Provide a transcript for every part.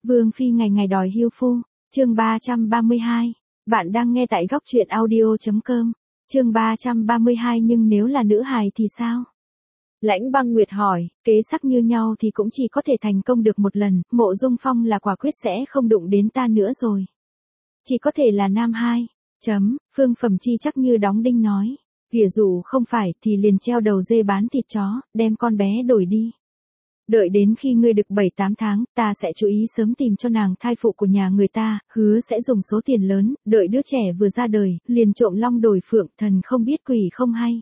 Vương phi ngày ngày đòi hiêu phu, chương 332. Bạn đang nghe tại góc truyện audio.com. Chương 332 nhưng nếu là nữ hài thì sao? Lãnh Băng Nguyệt hỏi, kế sắc như nhau thì cũng chỉ có thể thành công được một lần, Mộ Dung Phong là quả quyết sẽ không đụng đến ta nữa rồi. Chỉ có thể là nam hai. Phương Phẩm Chi chắc như đóng đinh nói. Kìa dù không phải thì liền treo đầu dê bán thịt chó, đem con bé đổi đi. Đợi đến khi ngươi được 7-8 tháng, ta sẽ chú ý sớm tìm cho nàng thai phụ của nhà người ta, hứa sẽ dùng số tiền lớn, đợi đứa trẻ vừa ra đời, liền trộm long đổi phượng, thần không biết quỷ không hay.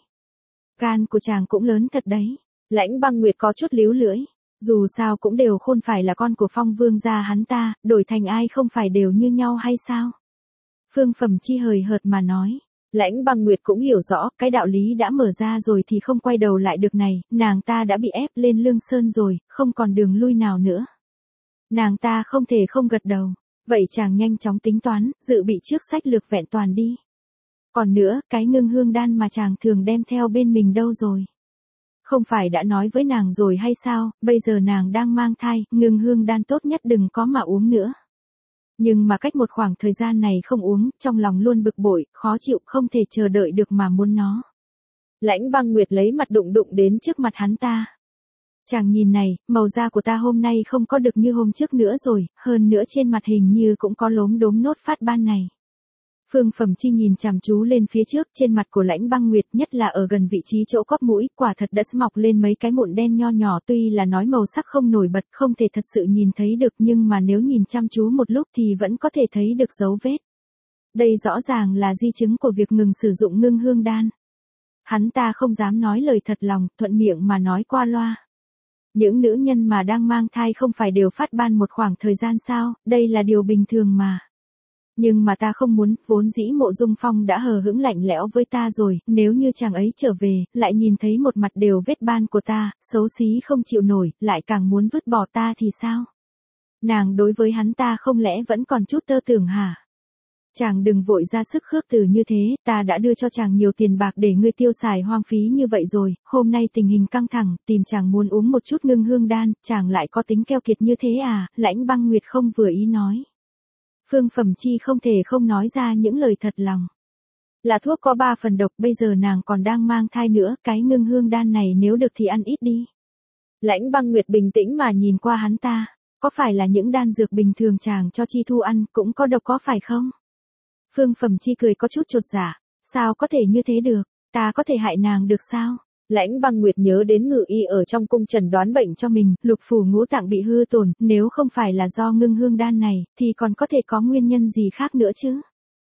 Gan của chàng cũng lớn thật đấy. Lãnh Băng Nguyệt có chút líu lưỡi. Dù sao cũng đều khôn phải là con của Phong Vương gia hắn ta, đổi thành ai không phải đều như nhau hay sao? Phương Phẩm Chi hời hợt mà nói. Lãnh Băng Nguyệt cũng hiểu rõ, cái đạo lý đã mở ra rồi thì không quay đầu lại được này, nàng ta đã bị ép lên lương sơn rồi, không còn đường lui nào nữa. Nàng ta không thể không gật đầu. Vậy chàng nhanh chóng tính toán, dự bị trước sách lược vẹn toàn đi. Còn nữa, cái ngưng hương đan mà chàng thường đem theo bên mình đâu rồi? Không phải đã nói với nàng rồi hay sao, bây giờ nàng đang mang thai, ngưng hương đan tốt nhất đừng có mà uống nữa. Nhưng mà cách một khoảng thời gian này không uống, trong lòng luôn bực bội, khó chịu, không thể chờ đợi được mà muốn nó. Lãnh Băng Nguyệt lấy mặt đụng đến trước mặt hắn ta. Chàng nhìn này, màu da của ta hôm nay không có được như hôm trước nữa rồi, hơn nữa trên mặt hình như cũng có lốm đốm nốt phát ban này. Phương Phẩm Chi nhìn chằm chú lên phía trước, trên mặt của Lãnh Băng Nguyệt, nhất là ở gần vị trí chỗ cóp mũi, quả thật đã mọc lên mấy cái mụn đen nho nhỏ, tuy là nói màu sắc không nổi bật, không thể thật sự nhìn thấy được, nhưng mà nếu nhìn chăm chú một lúc thì vẫn có thể thấy được dấu vết. Đây rõ ràng là di chứng của việc ngừng sử dụng ngưng hương đan. Hắn ta không dám nói lời thật lòng, thuận miệng mà nói qua loa. Những nữ nhân mà đang mang thai không phải đều phát ban một khoảng thời gian sao, đây là điều bình thường mà. Nhưng mà ta không muốn, vốn dĩ Mộ Dung Phong đã hờ hững lạnh lẽo với ta rồi, nếu như chàng ấy trở về, lại nhìn thấy một mặt đều vết ban của ta, xấu xí không chịu nổi, lại càng muốn vứt bỏ ta thì sao? Nàng đối với hắn ta không lẽ vẫn còn chút tơ tưởng hả? Chàng đừng vội ra sức khước từ như thế, ta đã đưa cho chàng nhiều tiền bạc để ngươi tiêu xài hoang phí như vậy rồi, hôm nay tình hình căng thẳng, tìm chàng muốn uống một chút ngưng hương đan, chàng lại có tính keo kiệt như thế à? Lãnh Băng Nguyệt không vừa ý nói. Phương Phẩm Chi không thể không nói ra những lời thật lòng. Là thuốc có 3 phần độc, bây giờ nàng còn đang mang thai nữa, cái ngưng hương đan này nếu được thì ăn ít đi. Lãnh Băng Nguyệt bình tĩnh mà nhìn qua hắn ta, có phải là những đan dược bình thường chàng cho Chi Thu ăn cũng có độc có phải không? Phương Phẩm Chi cười có chút chột dạ, sao có thể như thế được, ta có thể hại nàng được sao? Lãnh Băng Nguyệt nhớ đến ngự y ở trong cung chẩn đoán bệnh cho mình, lục phủ ngũ tạng bị hư tổn, nếu không phải là do ngưng hương đan này, thì còn có thể có nguyên nhân gì khác nữa chứ?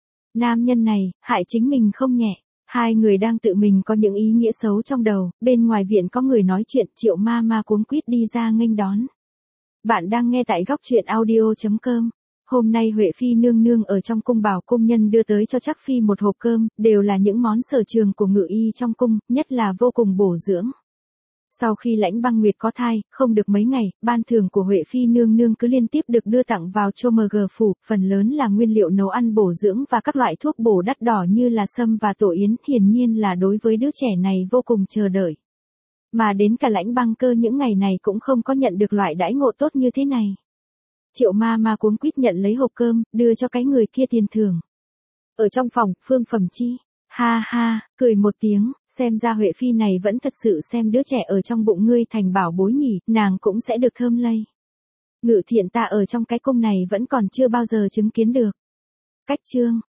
Nam nhân này, hại chính mình không nhẹ. Hai người đang tự mình có những ý nghĩa xấu trong đầu, bên ngoài viện có người nói chuyện, Triệu ma ma cuống quýt đi ra nghênh đón. Bạn đang nghe tại góc truyện audio.com. Hôm nay Huệ Phi nương nương ở trong cung bảo cung nhân đưa tới cho Trác Phi một hộp cơm, đều là những món sở trường của ngự y trong cung, nhất là vô cùng bổ dưỡng. Sau khi Lãnh Băng Nguyệt có thai, không được mấy ngày, ban thưởng của Huệ Phi nương nương cứ liên tiếp được đưa tặng vào Chô Mg phủ, phần lớn là nguyên liệu nấu ăn bổ dưỡng và các loại thuốc bổ đắt đỏ như là sâm và tổ yến, hiển nhiên là đối với đứa trẻ này vô cùng chờ đợi. Mà đến cả Lãnh Băng Cơ những ngày này cũng không có nhận được loại đãi ngộ tốt như thế này. Triệu ma ma cuống quýt nhận lấy hộp cơm, đưa cho cái người kia tiền thưởng. Ở trong phòng, Phương Phẩm Chi, ha ha, cười một tiếng, xem ra Huệ Phi này vẫn thật sự xem đứa trẻ ở trong bụng ngươi thành bảo bối nhỉ, nàng cũng sẽ được thơm lây. Ngự thiện ta ở trong cái cung này vẫn còn chưa bao giờ chứng kiến được. Cách chương.